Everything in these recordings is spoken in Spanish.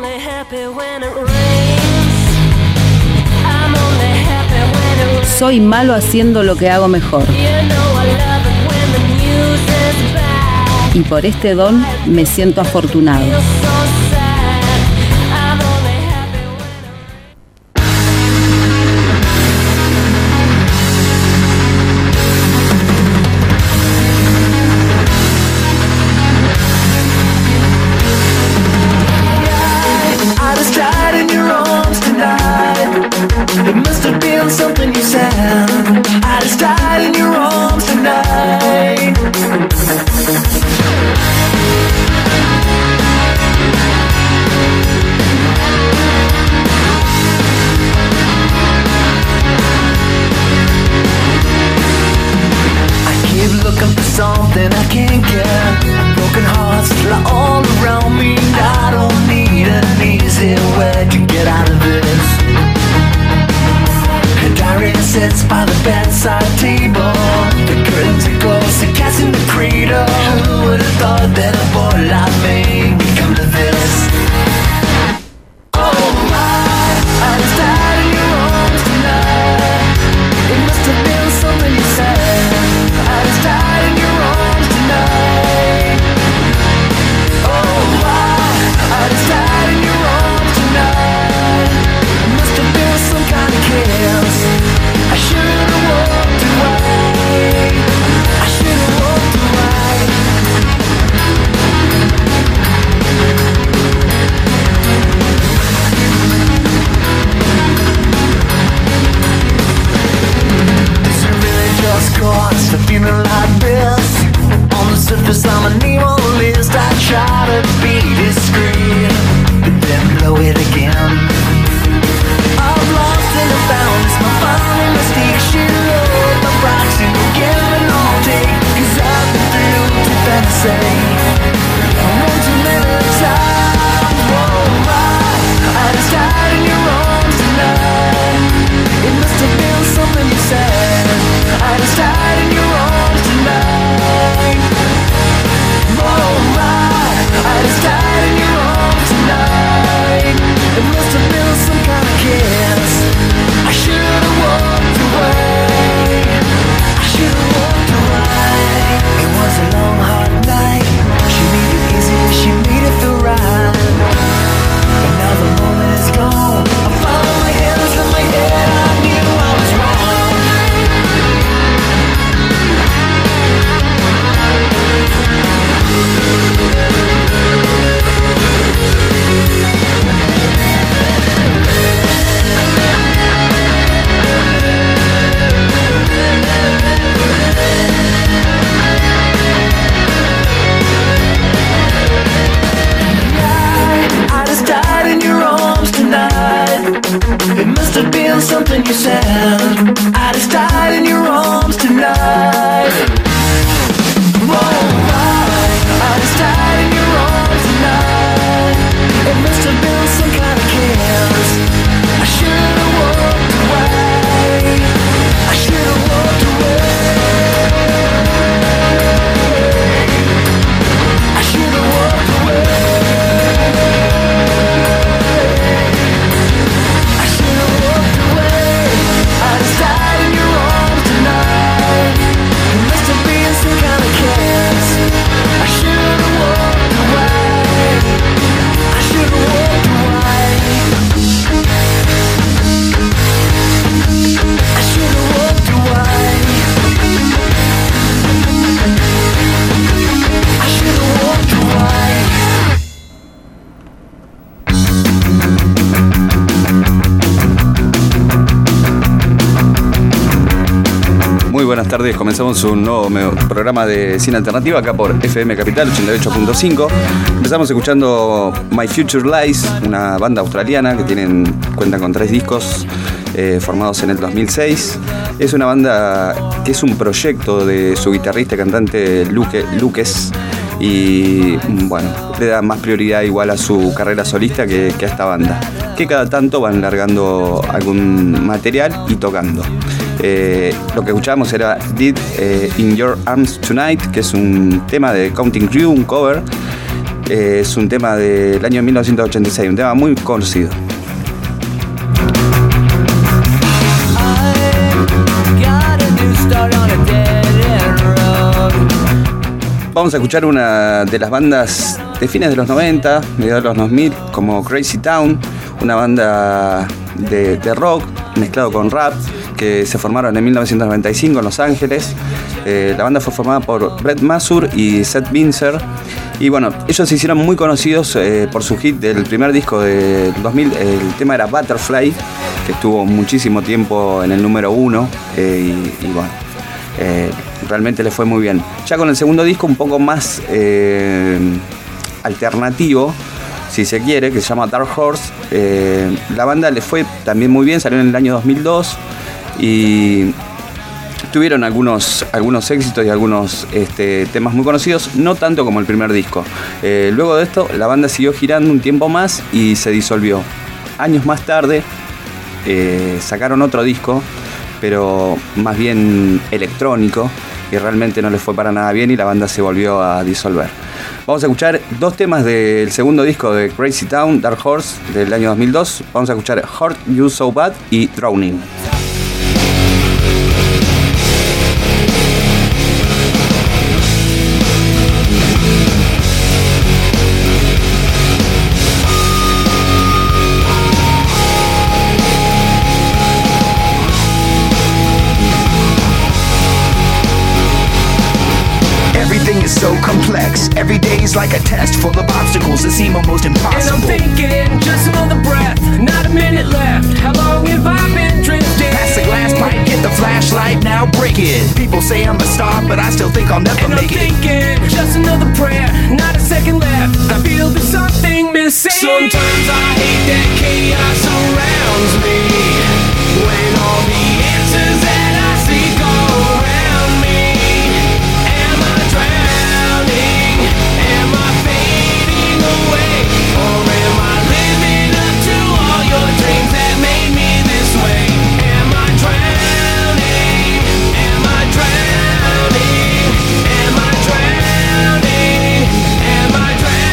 Soy malo haciendo lo que hago mejor. Y por este don me siento afortunado. Something you said, I just died in your arms tonight. I keep looking for something I can't get. Broken hearts fly all around me. I don't need an easy way to get out of this. Diary sits by the bedside table. The curtains are closed, the cat's in the cradle. Who would have thought that a boy like me could come to this? Oh my, I just died in your arms tonight. It must have been something you said. I just died in your arms tonight. Oh my, I just died in your arms tonight. It must have been some kind of kiss. I should've walked away. I should've walked away. Is it really just cause for feeling like this? On the surface I'm an evilist. I try to be discreet, but then blow it again. I've lost and I found, it's my final mistake. She wrote my proxy, no give and no take. Cause I've been through to fantasy one too many times. Oh my, I just died in your arms tonight. It must have been something you said. I just died in your arms tonight. Oh my, I just died in your arms tonight. It must have been some kind of kiss. I should've walked away. I should've walked away. It was a long hard night. She made it easy, she made it feel right. But now the moment is gone. I follow my hands in my head. I knew I was wrong. I just died in your arms tonight. It must have been something you said. I just died in your arms tonight. Oh my, I just died in your arms tonight. It must have been some kind of kiss. I should've walked away. I should've walked away. I should've walked away. I should've walked away. I just died in your arms tonight. It must have been some kind of kiss. I should've walked away. I should've walked away. I should've walked away. I should've walked away. Muy buenas tardes, comenzamos un nuevo programa de Cine Alternativa acá por FM Capital 88.5. Empezamos escuchando My Future Lies, una banda australiana que cuentan con 3 discos formados en el 2006. Es una banda que es un proyecto de su guitarrista y cantante Lucas, y bueno, le da más prioridad igual a su carrera solista que a esta banda, que cada tanto van largando algún material y tocando. Lo que escuchábamos era Dead in Your Arms Tonight, que es un tema de Counting Crew, un cover. Es un tema del año 1986, un tema muy conocido. Vamos a escuchar una de las bandas de fines de los 90, mediados de los 2000, como Crazy Town, una banda de rock mezclado con rap que se formaron en 1995 en Los Ángeles. La banda fue formada por Brett Masur y Seth Binzer. Y bueno, ellos se hicieron muy conocidos por su hit del primer disco del 2000. El tema era Butterfly, que estuvo muchísimo tiempo en el número 1. Y bueno, realmente les fue muy bien. Ya con el segundo disco, un poco más alternativo, si se quiere, que se llama Dark Horse, la banda le fue también muy bien, salió en el año 2002 y tuvieron algunos éxitos y algunos temas muy conocidos, no tanto como el primer disco. Luego de esto, la banda siguió girando un tiempo más y se disolvió. Años más tarde, sacaron otro disco, pero más bien electrónico, y realmente no les fue para nada bien y la banda se volvió a disolver. Vamos a escuchar dos temas del segundo disco de Crazy Town, Dark Horse, del año 2002. Vamos a escuchar Hurt You So Bad y Drowning. So complex, every day's like a test full of obstacles that seem almost impossible. And I'm thinking, just another breath, not a minute left. How long have I been drifting? Pass the glass pipe, get the flashlight, now break it. People say I'm a star, but I still think I'll never and make I'm it. Thinking, just another prayer, not a second left. I feel there's something missing. Sometimes I hate that chaos surrounds me. When all the answers that I seek go around me. Am I drowning? Am I fading away? Or am I living up to all your dreams that made me this way? Am I drowning? Am I drowning? Am I drowning? Am I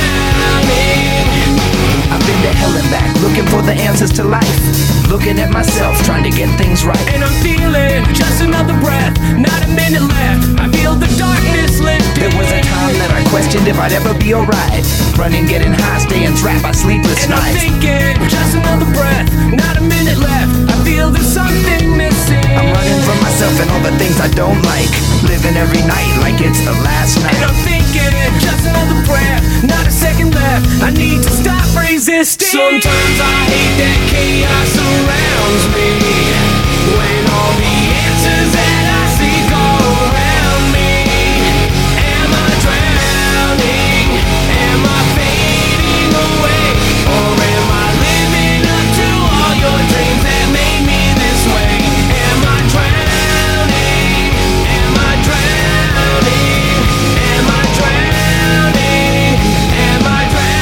drowning? I've been to hell and back, looking for the answers to life. Looking at myself, trying to get things right. And I'm feeling just another breath, not a minute left. I feel the darkness lifting. There was a time that I questioned if I'd ever be alright. Running, getting high, staying trapped by sleepless and nights. I'm thinking, just another breath, not a minute left. I feel there's something missing. I'm running from myself and all the things I don't like. Living every night like it's the last night. And I'm thinking, just another breath, not a second left. I need to stop resisting. Sometimes I hate that chaos surrounds me. When all the answers that I see go around me. Am I drowning? Am I fading away? Or am I living up to all your dreams that made me this way? Am I drowning? Am I drowning? Am I drowning? Am I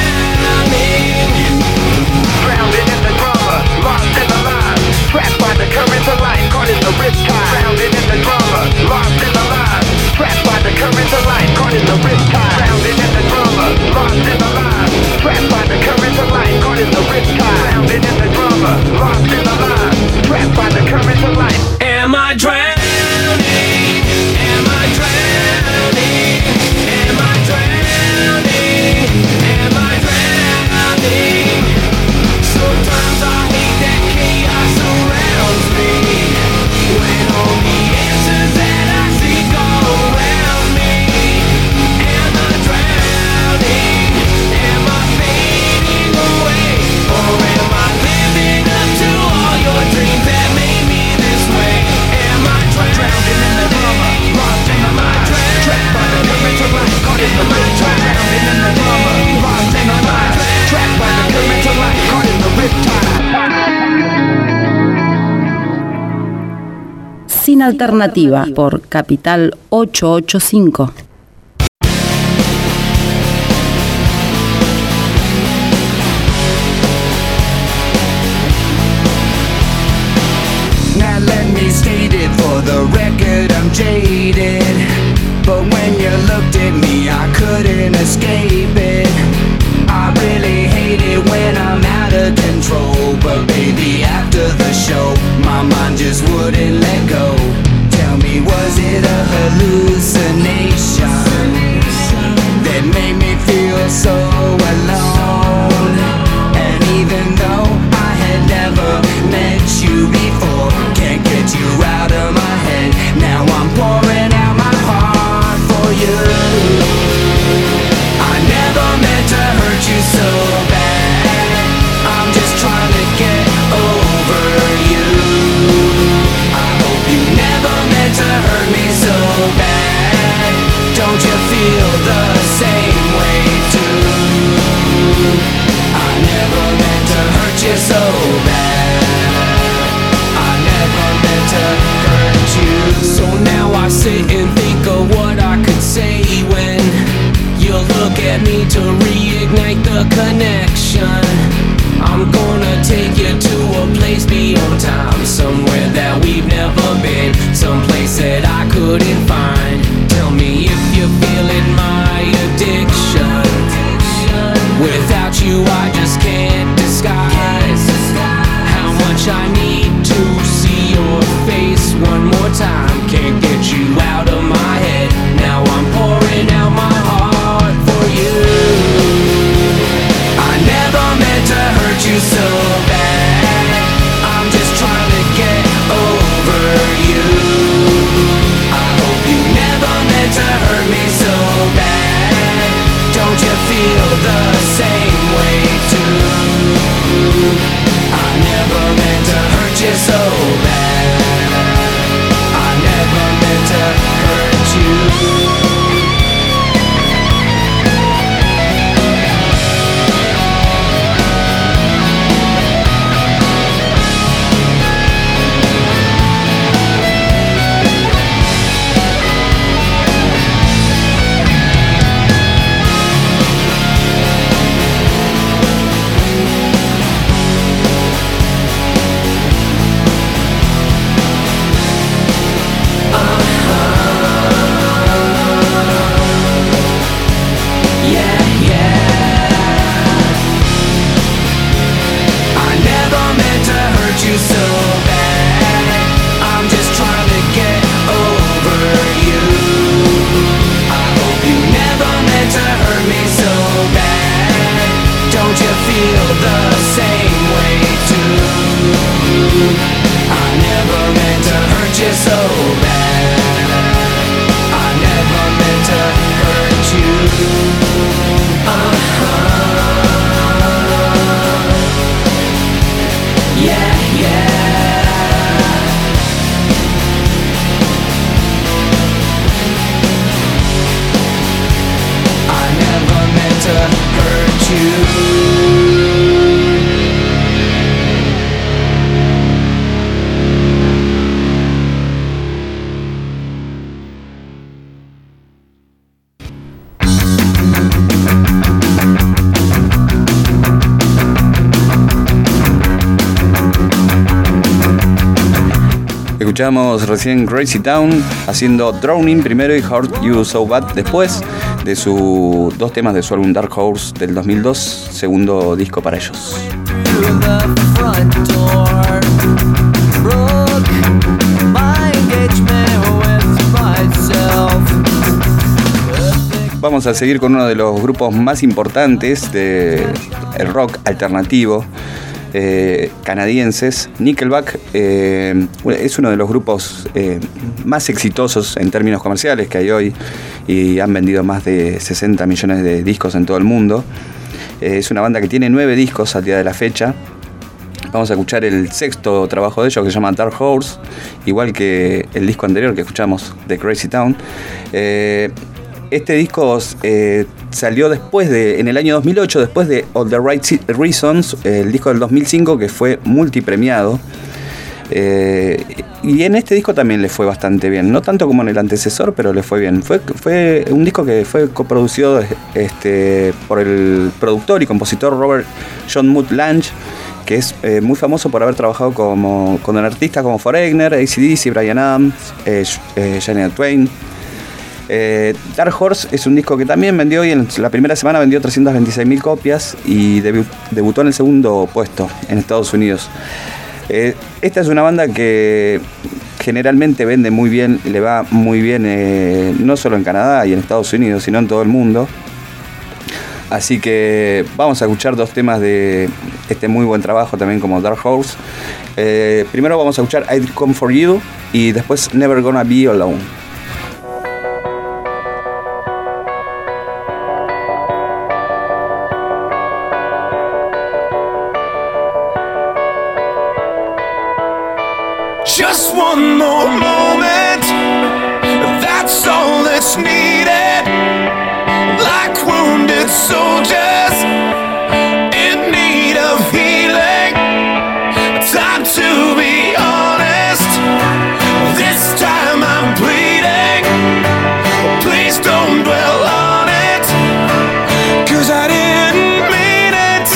drowning? Drowning in the drama, lost in the line. Trapped by the currents of life, caught in the riptide. Drowning in the drama, lost in the line. Trapped by the currents of life, caught in the riptide. Drowning in the drama, lost in the line. Trapped by the currents of life, caught in the riptide. Drowning in the drama, lost in the line. Trapped by the currents of life. Am I drowning? Am I drowning? Am I drowning? Am I drowning? Sometimes I hate that chaos surrounds me. When all the answers that I see go around me. Am I drowning? Am I fading away? Or am I living up to all your dreams that made me this way? Am I drowning in the drama? Lost in the line. Trapped by the currents of life, caught in the riptide. Drowning in the drama, lost in the line. Trapped by the currents of life, caught in the riptide. Sin Alternativa por Capital 885. Now let me state it for the record, I'm jaded. But when you looked at me, I couldn't escape it. I really hate it when I'm out of control. But baby, after the show, my mind just wouldn't let go. Tell me, was it a hallucination that made me feel so alone? And even though I had never met you before, can't get you out of my head. Now I'm pouring out my heart for you. I never meant to hurt you so bad. I'm just trying to get over you. I hope you never meant to hurt me so bad. Don't you feel the same way too? I never meant to hurt you so bad. I never meant to hurt you. So now I sit and think of what I could say when you look at me to reignite the connection. I'm gonna take you to a place beyond time, somewhere that we've never been, someplace that I couldn't find. Tell me if you're feeling my addiction. Without you I just can't disguise how much I need to see your face one more time. Can't get you out of my head. Now I'm pouring out my heart for you. I never meant to hurt you so bad. I'm just trying to get over you. I hope you never meant to hurt me so bad. Don't you feel the same way too? I never meant to hurt you so bad. I never meant to hurt you. Escuchamos recién Crazy Town haciendo Drowning primero y Hurt You So Bad después, de sus dos temas de su álbum Dark Horse del 2002, segundo disco para ellos. Vamos a seguir con uno de los grupos más importantes del rock alternativo canadienses. Nickelback es uno de los grupos más exitosos en términos comerciales que hay hoy y han vendido más de 60 millones de discos en todo el mundo. Es una banda que tiene 9 discos al día de la fecha. Vamos a escuchar el sexto trabajo de ellos, que se llama Dark Horse, igual que el disco anterior que escuchamos, de Crazy Town. Este disco salió en el año 2008, después de All the Right Reasons, el disco del 2005, que fue multipremiado. Y en este disco también le fue bastante bien, no tanto como en el antecesor, pero le fue bien. Fue un disco que fue coproducido por el productor y compositor Robert John Mutt Lange, que es muy famoso por haber trabajado con artistas como Foreigner, AC/DC, Bryan Adams, Shania Twain. Dark Horse es un disco que también vendió y en la primera semana vendió 326.000 copias y debutó en el segundo puesto en Estados Unidos. Esta es una banda que generalmente vende muy bien, le va muy bien no solo en Canadá y en Estados Unidos, sino en todo el mundo. Así que vamos a escuchar dos temas de este muy buen trabajo también como Dark Horse. Primero vamos a escuchar I'd Come For You y después Never Gonna Be Alone. Just one more moment, that's all that's needed. Like wounded soldiers in need of healing. Time to be honest, this time I'm bleeding. Please don't dwell on it, 'cause I didn't mean it.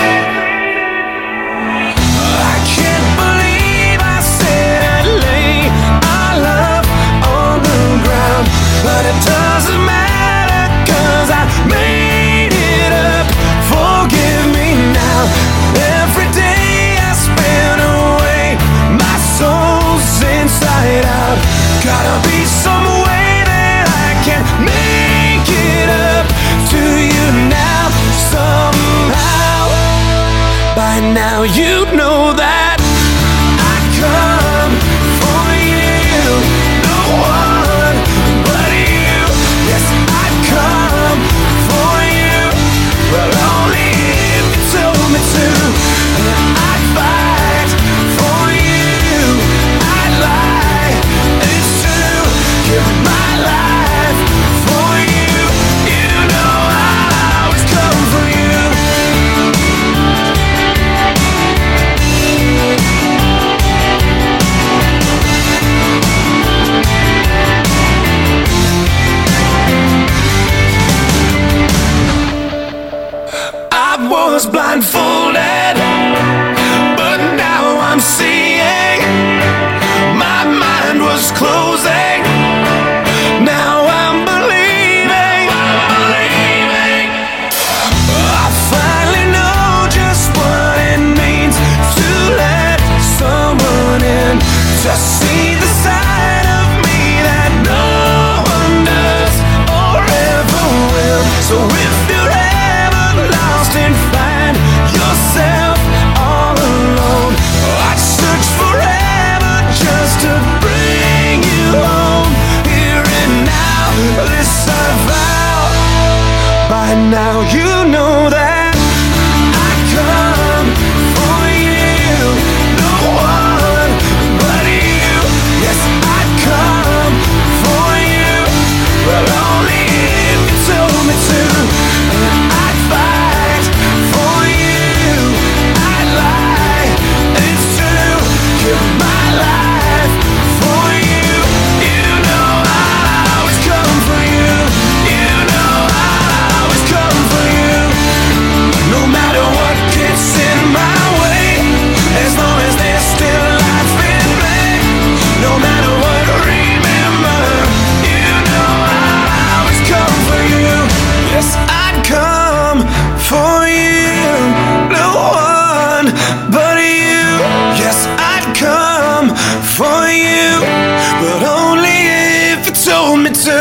I can't believe I said I'd lay our love on the ground, but it doesn't matter, 'cause I made it up. Forgive me now. Every day I spend away, my soul's inside out. Gotta be some way that I can make it up to you now. Somehow, by now you know that I come for you. No one but you. Yes, I come for you, but only if you told me to. I'd fight for you. I'd lie, it's true. Give my life for you. You know I always come for you. I was blindfolded, but now I'm seeing. My mind was closing, now I'm believing. I finally know just what it means to let someone in, to see the side of me that no one does or ever will. So if you're ever lost and find yourself all alone, I'd search forever just to bring you home, here and now. This I vow. By now you know that I come for you. No one but you. Yes, I come for you, but only if you told me to. I'd fight for you. I'd lie, it's true. Give my life for you. You know I always come for you. You know I always come for you. No matter what gets in my way, as long as there's still life in me. No matter what, remember, you know I always come for you. Yes, I'd come for you. No one but you. Yes, I'd come for you, but only if you told me to.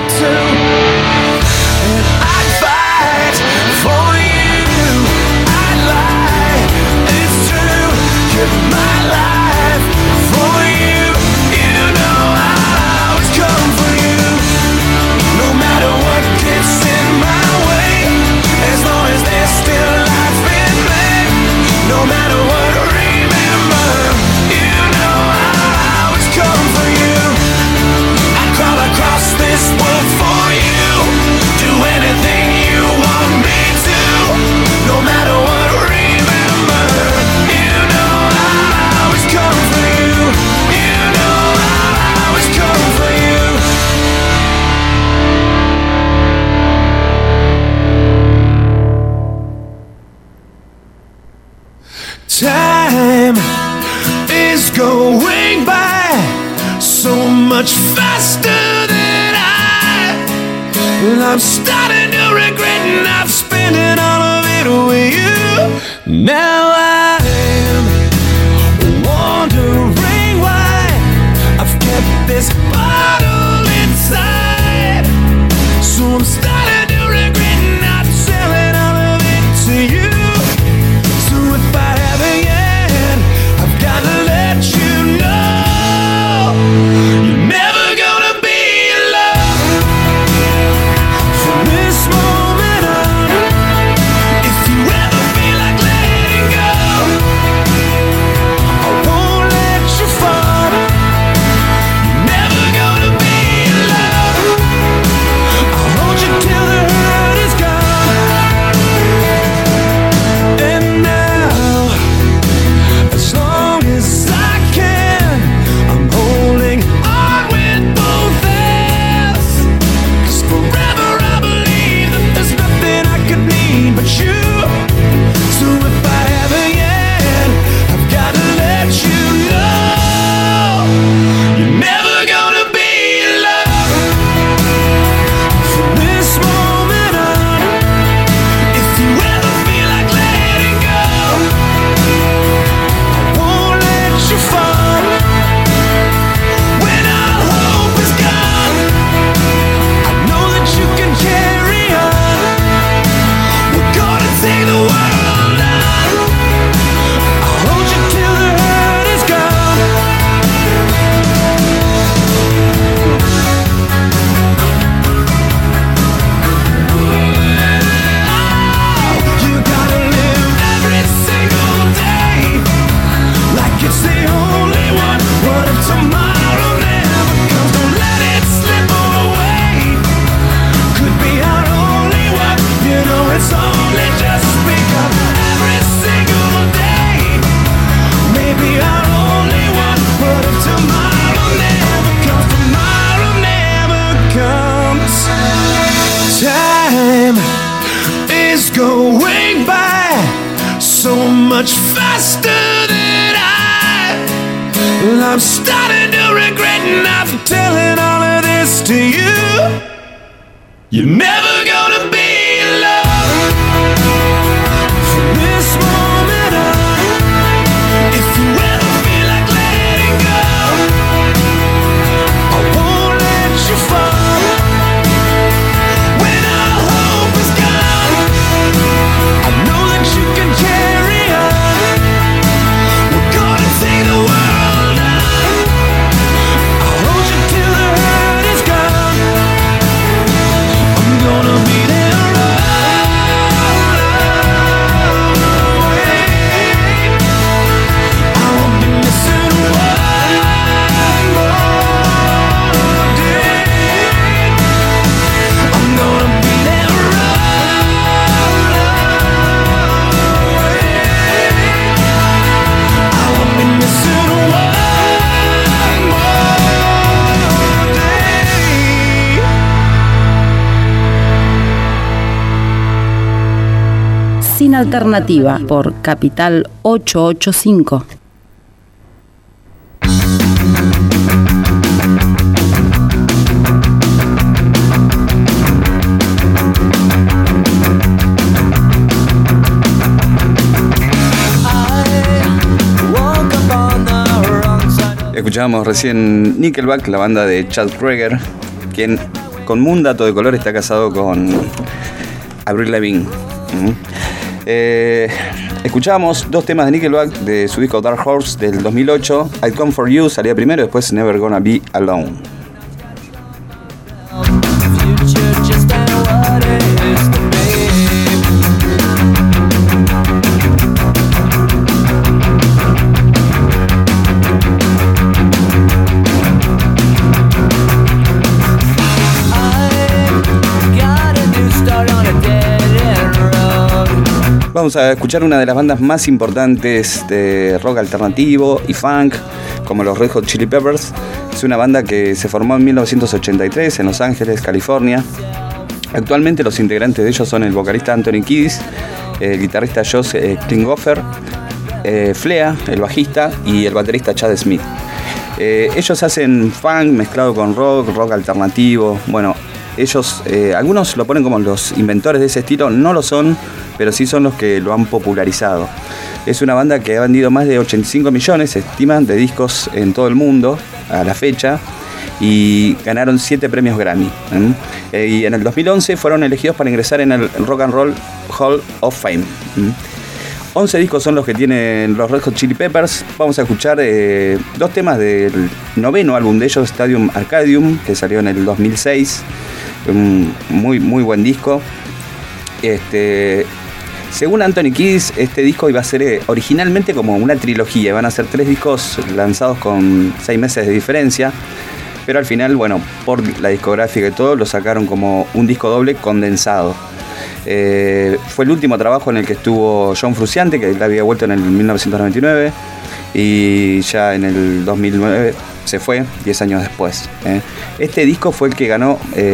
And I'd fight for you. I'd lie, it's true. Give my life for you. You know I always come for you. No matter what gets in my way, as long as there's still life in me. No matter what, remember, you know I always come for you. I crawl across this world for you. Do anything you want me to. No matter what, remember, you know I always come for you. You know I always come for you. Time is going by so much faster than I Well, I'm starting to regret and I've spent it all of it with you. Now I'm wondering why I've kept this bottle inside. So I'm starting to regret not selling all of it to you. So if I haven't yet, I've got to let you know you're never gonna be alone from this moment on. If you ever feel like letting go, I won't let you fall. You're never gonna be alone. I'll hold you till the hurt is gone. And now, as long as I can, I'm holding on with both hands. 'Cause forever I believe that there's nothing I could need but you. So if I haven't yet, I've got to let you know you're never gonna be alone from this moment on. If you ever feel like letting go, I won't let you fall. When all hope is gone, I know that you can carry on. We're gonna take the world on. I'll hold you till the hurt is gone. You gotta live every single day like it's the only one. What if tomorrow never comes? Don't let it slip away. Could be our only one. You know it's only just begun. Every single day, maybe our only one. What if tomorrow never comes? Tomorrow never comes. Time is going by so much faster than I'm starting to regret not telling all of this to you. You're never gonna be alone from this moment on. If you ever feel like letting go, I won't let you fall. When all hope is gone, I know that you can carry on. We're gonna take the world on. I'll hold you till the hurt is gone. I'm gonna be there all the way. I won't be missing one more day. I'm gonna be there all the way. I won't be missing one more day. Sin Alternativa por Capital 885. Escuchábamos recién Nickelback, la banda de Chad Kroeger, quien con un dato de color está casado con Avril Lavigne. Escuchábamos dos temas de Nickelback de su disco Dark Horse del 2008. I'd Come For You salía primero, después Never Gonna Be Alone. Future just ain't what it used to be. Vamos a escuchar una de las bandas más importantes de rock alternativo y funk, como los Red Hot Chili Peppers. Es una banda que se formó en 1983 en Los Ángeles, California. Actualmente los integrantes de ellos son el vocalista Anthony Kiedis, el guitarrista Josh Klinghoffer, Flea, el bajista, y el baterista Chad Smith. Ellos hacen funk mezclado con rock alternativo. Bueno, ellos, algunos lo ponen como los inventores de ese estilo, no lo son, pero sí son los que lo han popularizado. Es una banda que ha vendido más de 85 millones, se estiman, de discos en todo el mundo a la fecha, y ganaron 7 premios Grammy. Y en el 2011 fueron elegidos para ingresar en el Rock and Roll Hall of Fame. 11 discos son los que tienen los Red Hot Chili Peppers. Vamos a escuchar 2 temas del 9º álbum de ellos, Stadium Arcadium, que salió en el 2006. Muy buen disco. Según Anthony Kiedis, este disco iba a ser originalmente como una trilogía. Van a ser 3 discos lanzados con 6 meses de diferencia. Pero al final, bueno, por la discográfica y todo, lo sacaron como un disco doble condensado. Fue el último trabajo en el que estuvo John Frusciante, que él había vuelto en el 1999. Y ya en el 2009 se fue, 10 años después. Este disco fue el que ganó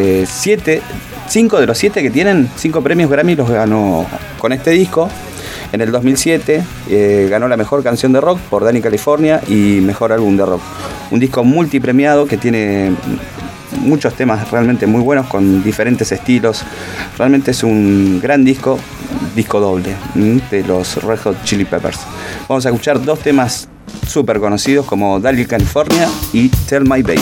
5 de los 7 que tienen, 5 premios Grammy los ganó con este disco. En el 2007 ganó la mejor canción de rock por Danny California y mejor álbum de rock. Un disco multipremiado que tiene muchos temas realmente muy buenos con diferentes estilos. Realmente es un gran disco doble de los Red Hot Chili Peppers. Vamos a escuchar 2 temas súper conocidos como Danny California y Tell My Baby.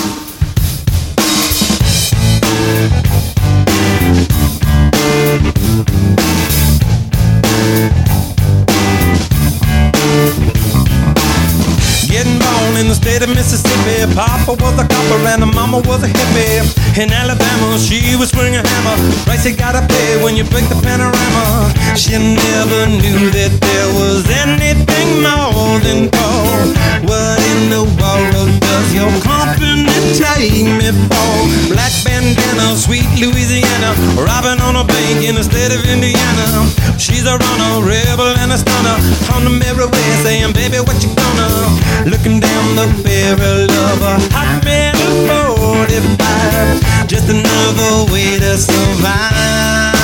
Getting born in the state of Mississippi. Papa was a copper and the mama was a hippie. In Alabama, she was swinging a hammer. Price you gotta pay when you break the panorama. She never knew that there was anything more than gold. What in the world does your company take me for? Black bandana, sweet Louisiana, robbing on a bank in the state of Indiana. She's a runner, rebel and a stunner. On the merry way saying, baby, what you gonna? Looking down the barrel of a hot metal 45. Just another way to survive.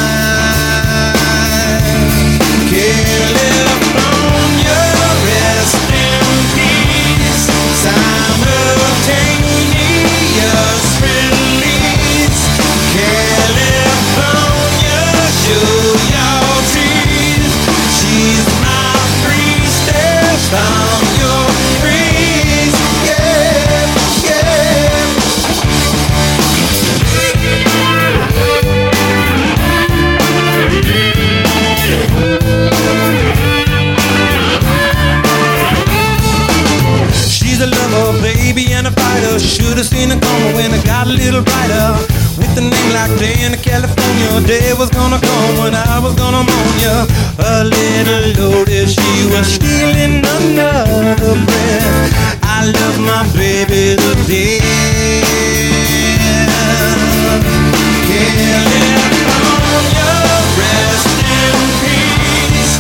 California, rest in peace. Simultaneous release. California, show your teeth. She's my priestess from your breeze. Yeah, yeah. She's a lover, baby, and a fighter. Should've seen her coming when it got a little brighter. With a name like Day in California, day was gonna come when I was gonna moan ya. A little loaded, she was stealing another breath. I love my baby to death. California, rest in peace.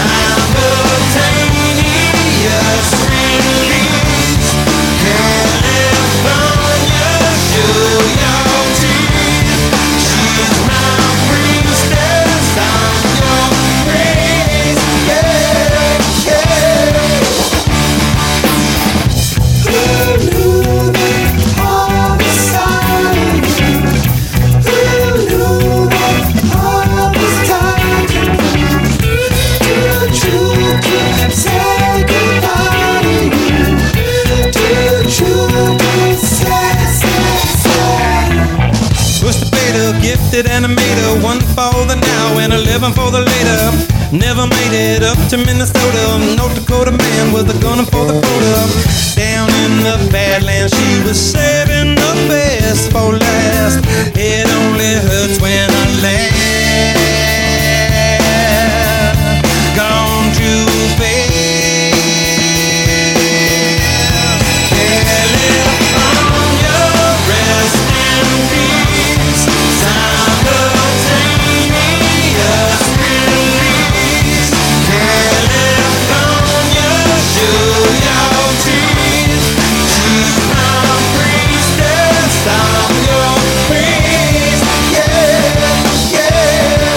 Simultaneous release. California, show your teeth. She's my priestess, I'm your praise. Yeah, yeah. Who knew that all was silent? Who knew that all was time to say goodbye to you? Too true to say. Was the beta, gifted animator, 1 for the now and 11 for the later. Never made it up to Minnesota. North Dakota man was a gunner for the quota. Down in the Badlands, she was saving the best for last. It only hurts when I laugh. Gone too fast. California, rest in peace. Simultaneous release. California, show your teeth. She's my priestess, I'm your priest. Yeah, yeah.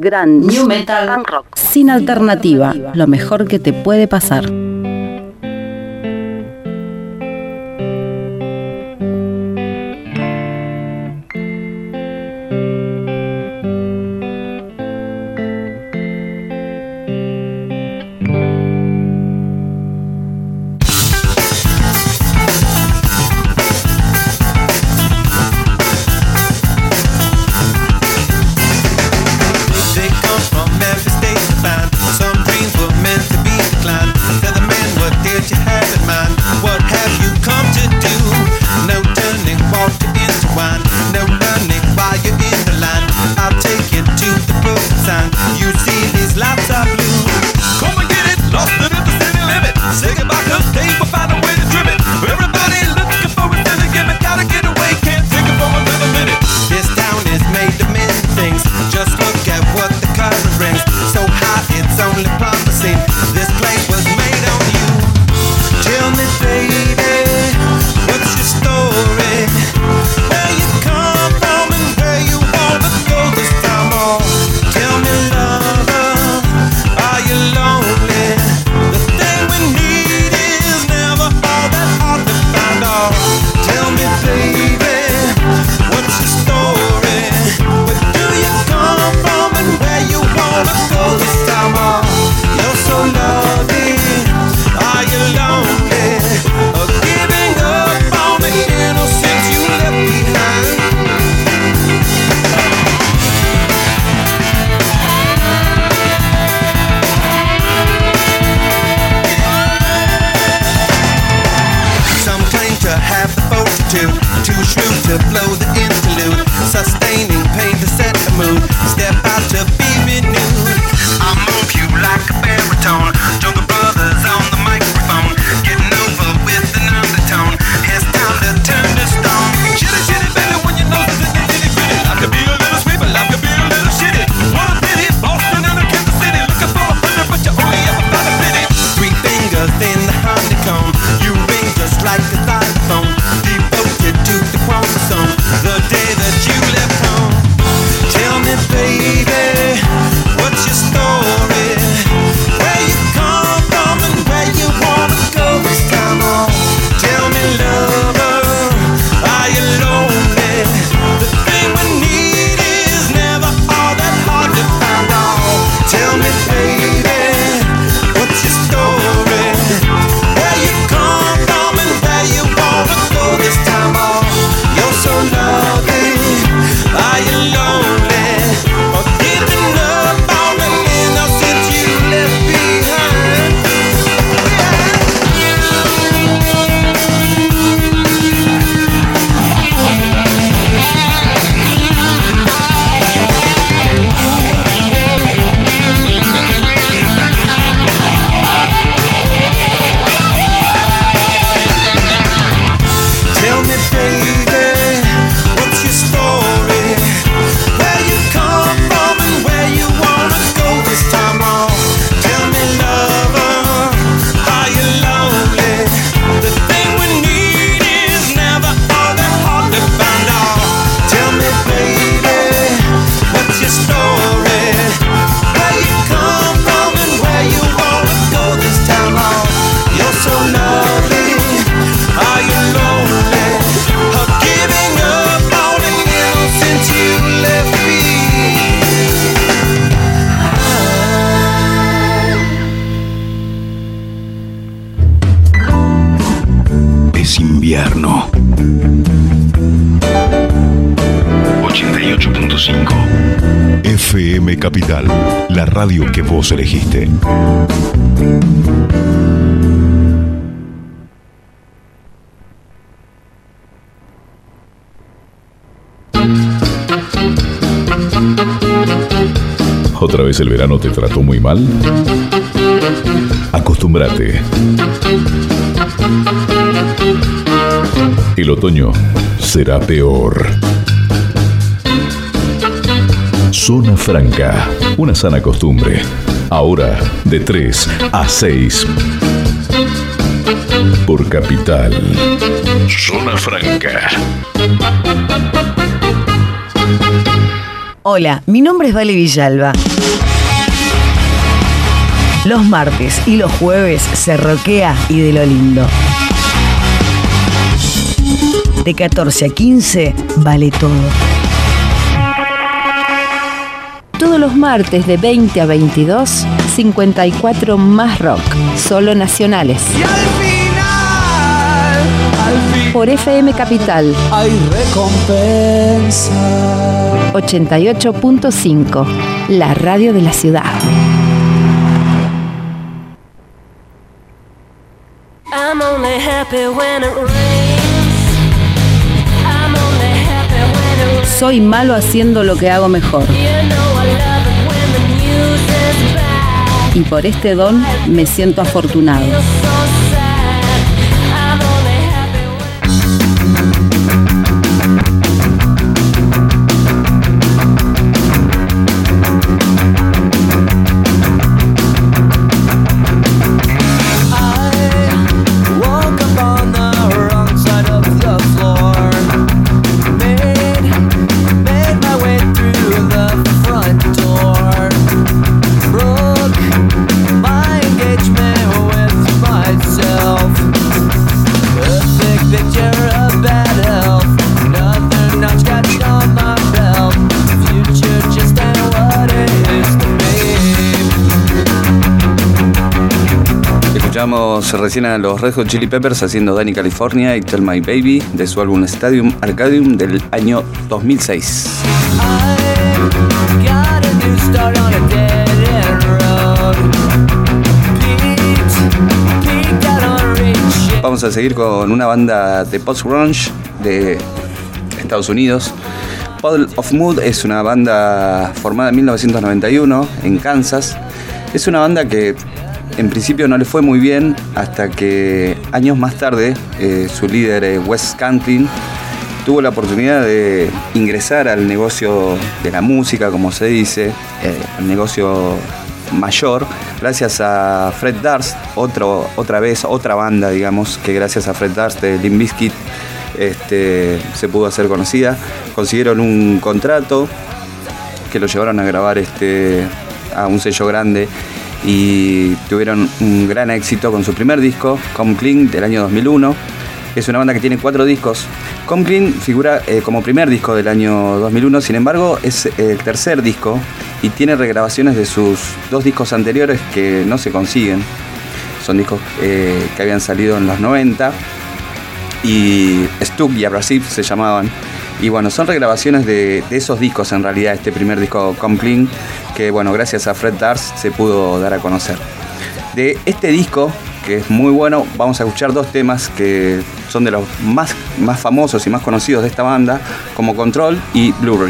grunge, new metal, punk rock. Sin alternativa, lo mejor que te puede pasar. invierno. 88.5 FM Capital, la radio que vos elegiste. ¿Otra vez el verano te trató muy mal? Acostúmbrate. El otoño será peor. Zona Franca, una sana costumbre. Ahora de 3 a 6. Por Capital. Zona Franca. Hola, mi nombre es Vale Villalba. Los martes y los jueves se roquea y de lo lindo. De 14 a 15 vale todo. Todos los martes de 20 a 22, 54 más rock, solo nacionales. Y al fin Por FM Capital hay recompensa. 88.5, la radio de la ciudad. I'm only happy when it rains. I'm only happy when it rains. Soy malo haciendo lo que hago mejor. You know I love it when the music's bad. Y por este don me siento afortunado. Feel so sad. I'm only happy Woke up on the wrong side of the floor. Made my way through the front door. Broke my engagement with myself. Perfect picture of bad health. Another notch got on my belt. Future just ain't what it is to be. Escuchamos recién a los Red Hot Chili Peppers haciendo Danny California y Tell My Baby de su álbum Stadium Arcadium del año 2006. I got a new start on a dead-end road. Peaked out on rich. Vamos a seguir con una banda de post-grunge de Estados Unidos. Puddle of Mudd es una banda formada en 1991 en Kansas. Es una banda que en principio no le fue muy bien hasta que años más tarde su líder Wes Scantlin tuvo la oportunidad de ingresar al negocio de la música, como se dice, al negocio mayor, gracias a Fred Durst, otra banda, digamos, que gracias a Fred Durst de Limp Bizkit se pudo hacer conocida. Consiguieron un contrato que lo llevaron a grabar a un sello grande y tuvieron un gran éxito con su primer disco, Come Clean, del año 2001. Es una banda que tiene 4 discos. Come Clean figura como primer disco del año 2001, sin embargo es el tercer disco y tiene regrabaciones de sus 2 discos anteriores que no se consiguen. Son discos que habían salido en los 90 y Stuck y Abrasive se llamaban. Y bueno, son regrabaciones de esos discos en realidad, este primer disco Come Clean, que bueno, gracias a Fred Durst se pudo dar a conocer. De este disco, que es muy bueno, vamos a escuchar 2 temas que son de los más famosos y más conocidos de esta banda, como Control y Blu-ray.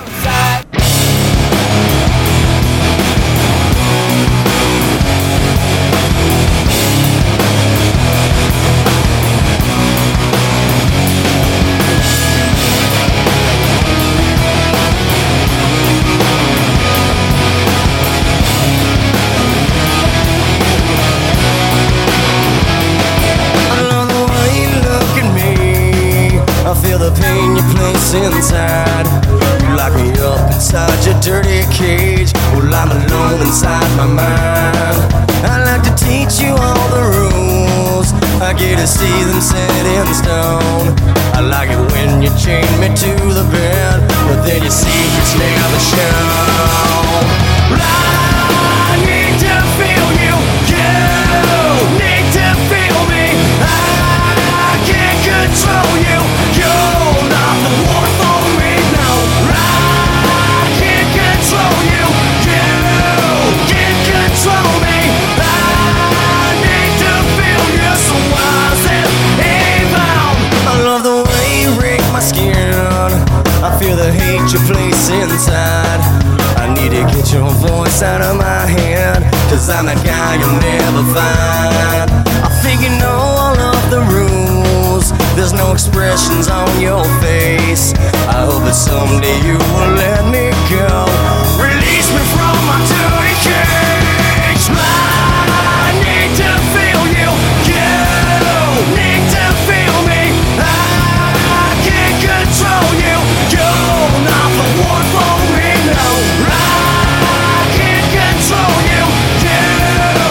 Inside, you lock me up inside your dirty cage. Well, I'm alone inside my mind. I like to teach you all the rules. I get to see them set in stone. I like it when you chain me to the bed, but then your secrets never show. I need to feel you. You need to feel me. I can't control you. You're not the one for me now. I can't control you. You can't control me. I need to feel you. So why is it inbound? I love the way you break my skin. I feel the hate you place inside. I need to get your voice out of my head, 'cause I'm the guy you'll never find. I think you know all of the rules. There's no expressions on your face. I hope that someday you will let me go. Release me from my dirty cage. I need to feel you. You need to feel me. I can't control you. You're not the one for me, no. I can't control you. You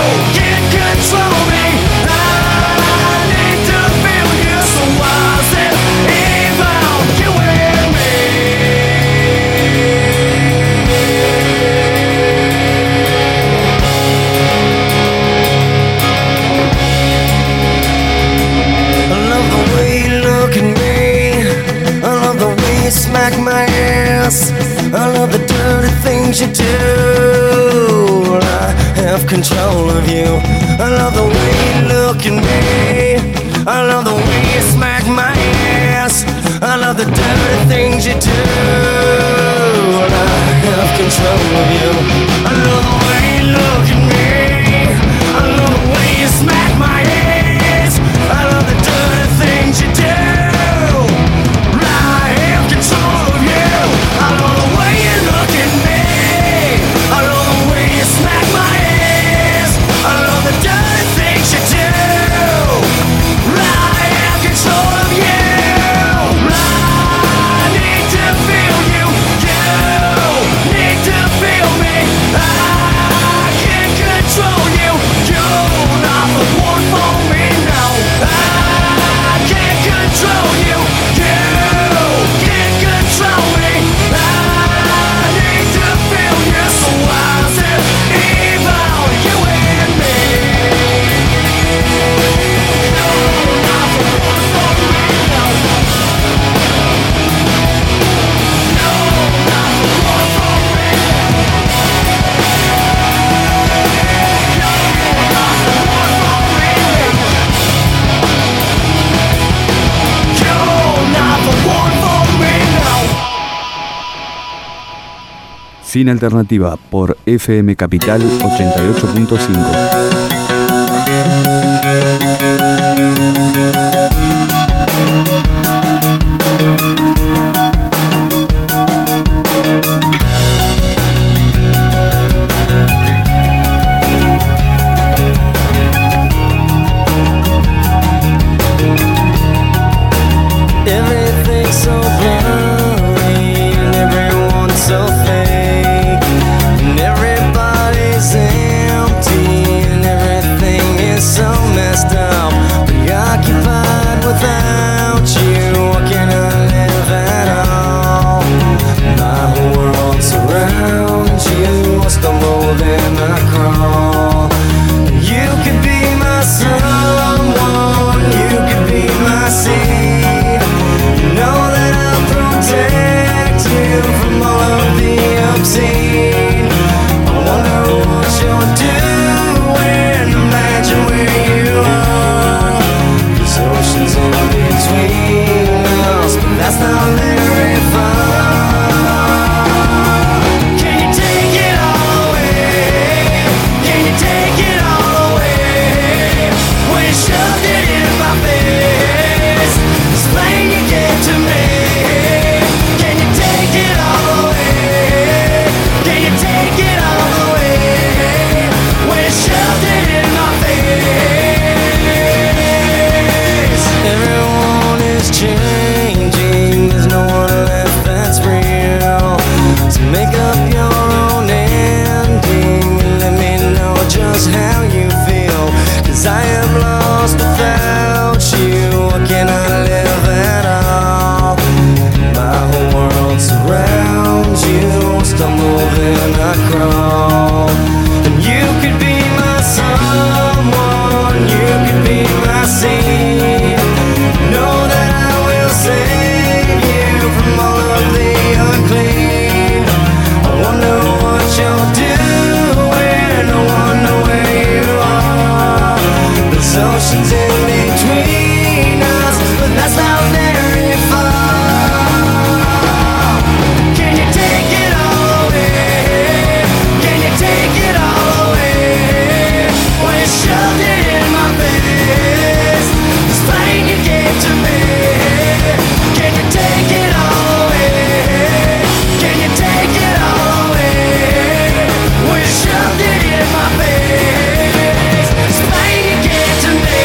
control of you. I love the way you look at me. I love the way you smack my ass. I love the dirty things you do. And I have control of you. I love the way you look at me. I love the way you smack my ass. I love the dirty things you do. I have control of you. I love the way you look at me. I love the way you smack my ass. I love the dirty things you do. I have control of you. I need to feel you. You need to feel me. I can't control you. You're not the one for me now. I can't control you. You can't control me. I need to feel you. So I said, evolve you and me. You're not the one for me now. You're not the one for me. You're not the one for me. You're not the one for me now. Sin Alternativa por FM Capital 88.5. Everything's so blurry and everyone's so fake, and everybody's empty and everything is so messed up, preoccupied without you. What can I live at all? My whole world surrounds you. I stumble then I crawl. You could be my someone, you could be my seed. You know that I'll protect you from all of the obscene. I wonder what you're doing, imagine where you are. There's oceans in between us, but that's not very far. Can you take it all away? Can you take it all away? When you shoved it in my face, explain you gave to me. Can you take it all away? Can you take it all away? When you shoved it in my face. Everyone is changing, there's no one left that's real. So make up your own ending and let me know just how you feel. 'Cause I am lost without you. What can I live at all? My whole world surrounds you. Stumble then I crawl. And you could be my someone, you could be my seed. Know that I will save you from all of the unclean. I wonder what you're doing, I wonder where you are. There's oceans in between us, but that's not very far. Can you take it all away? Can you take it all away? When you shoved it in my face, this pain you gave to me. Can you take it all away? Can you take it all away? When you shoved it in my face, this pain you gave to me.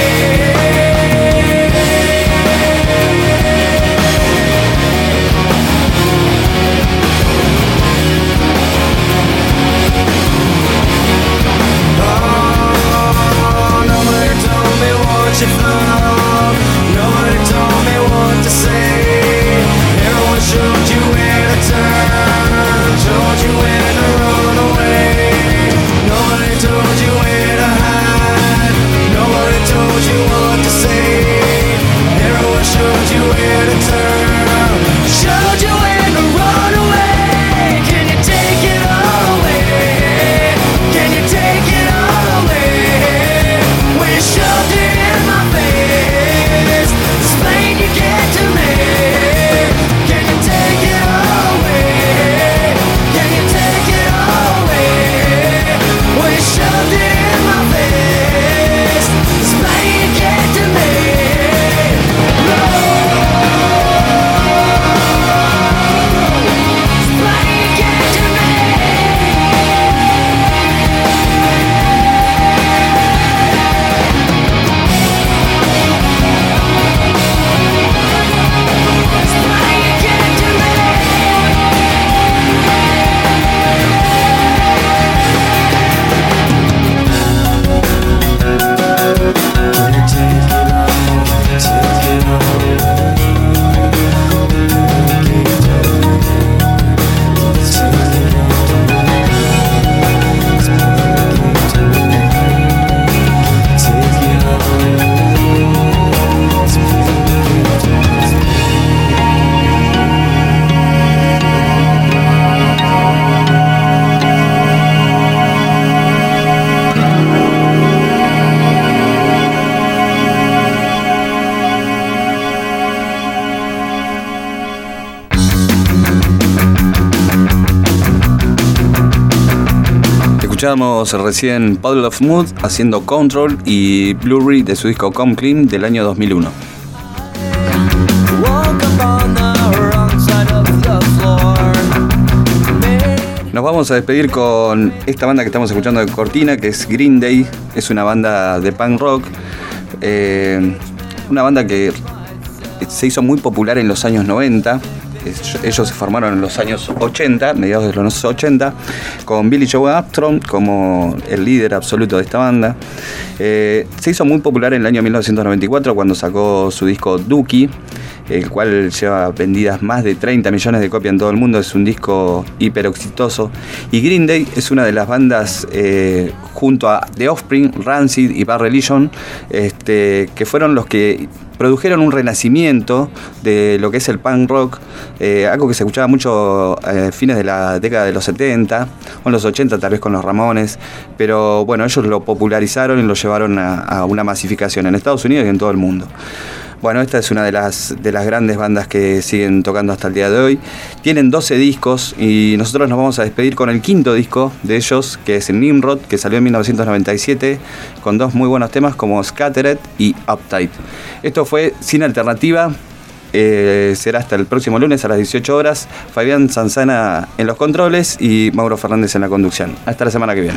Oh, nobody told me what you thought. Nobody told me what to say. Everyone showed you where to turn, showed you where to run away. Nobody told you where to hide. Nobody told you what to say. Everyone showed you where to turn, showed you where to run away. Can you take it all away? Can you take it all Escuchamos recién Puddle of Mud haciendo Control y Blurry de su disco Come Clean del año 2001. Nos vamos a despedir con esta banda que estamos escuchando de cortina, que es Green Day. Es una banda de punk rock, una banda que se hizo muy popular en los años 90. Ellos se formaron en los años 80, mediados de los 80, con Billy Joe Armstrong como el líder absoluto de esta banda. Se hizo muy popular en el año 1994 cuando sacó su disco Dookie, el cual lleva vendidas más de 30 millones de copias en todo el mundo. Es un disco hiper exitoso. Y Green Day es una de las bandas, junto a The Offspring, Rancid y Bad Religion, que fueron los que produjeron un renacimiento de lo que es el punk rock, algo que se escuchaba mucho a fines de la década de los 70 o en los 80 tal vez con los Ramones, pero bueno, ellos lo popularizaron y lo llevaron a una masificación en Estados Unidos y en todo el mundo. Bueno, esta es una de las grandes bandas que siguen tocando hasta el día de hoy. Tienen 12 discos y nosotros nos vamos a despedir con el quinto disco de ellos, que es Nimrod, que salió en 1997, con dos muy buenos temas como Scattered y Uptight. Esto fue Sin Alternativa. Será hasta el próximo lunes a las 18 horas. Fabián Sanzana en los controles y Mauro Fernández en la conducción. Hasta la semana que viene.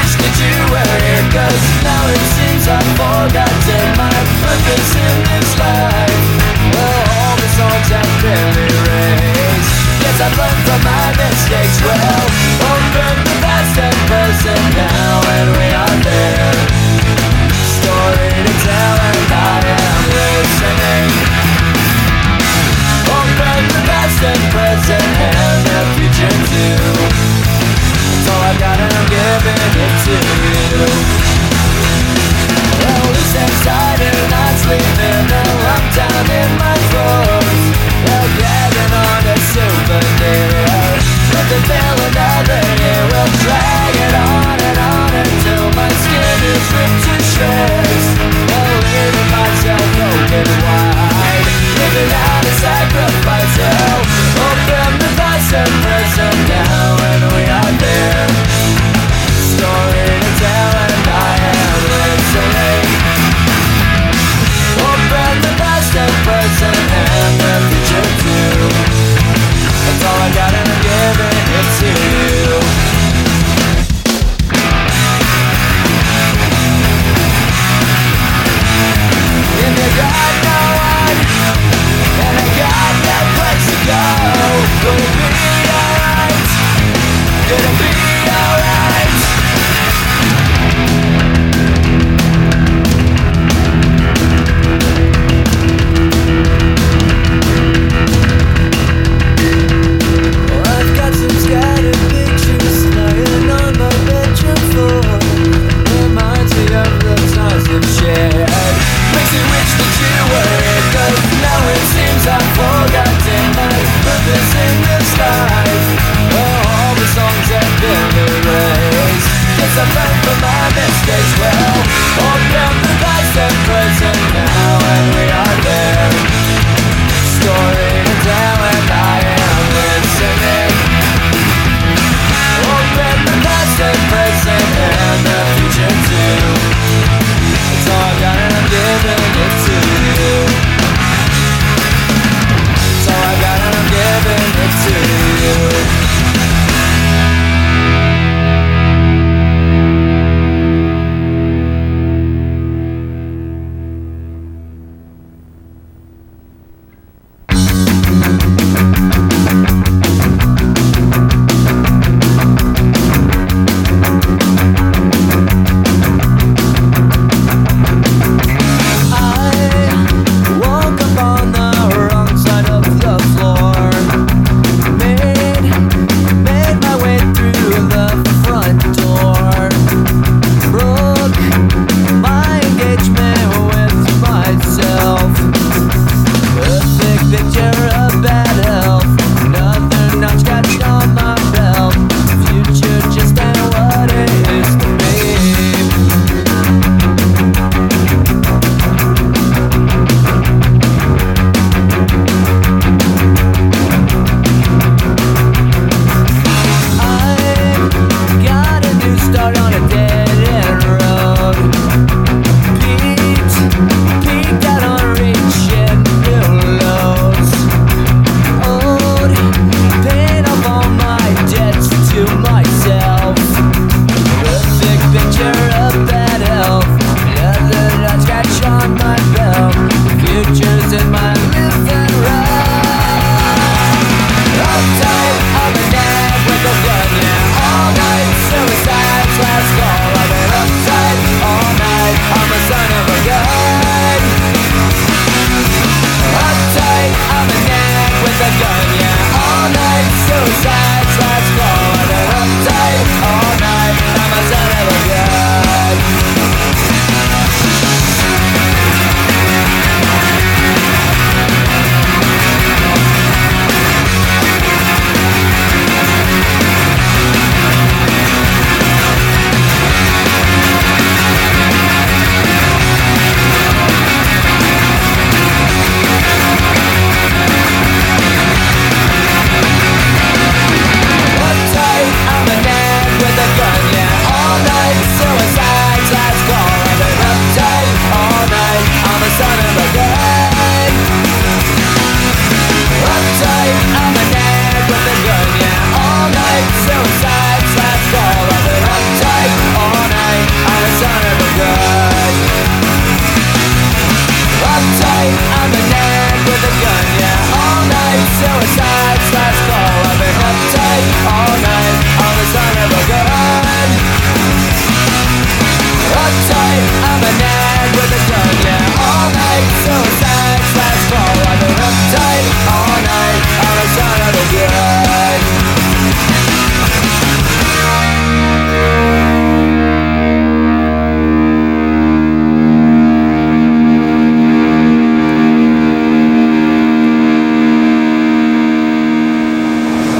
Cause now it seems I've forgotten my purpose in this life.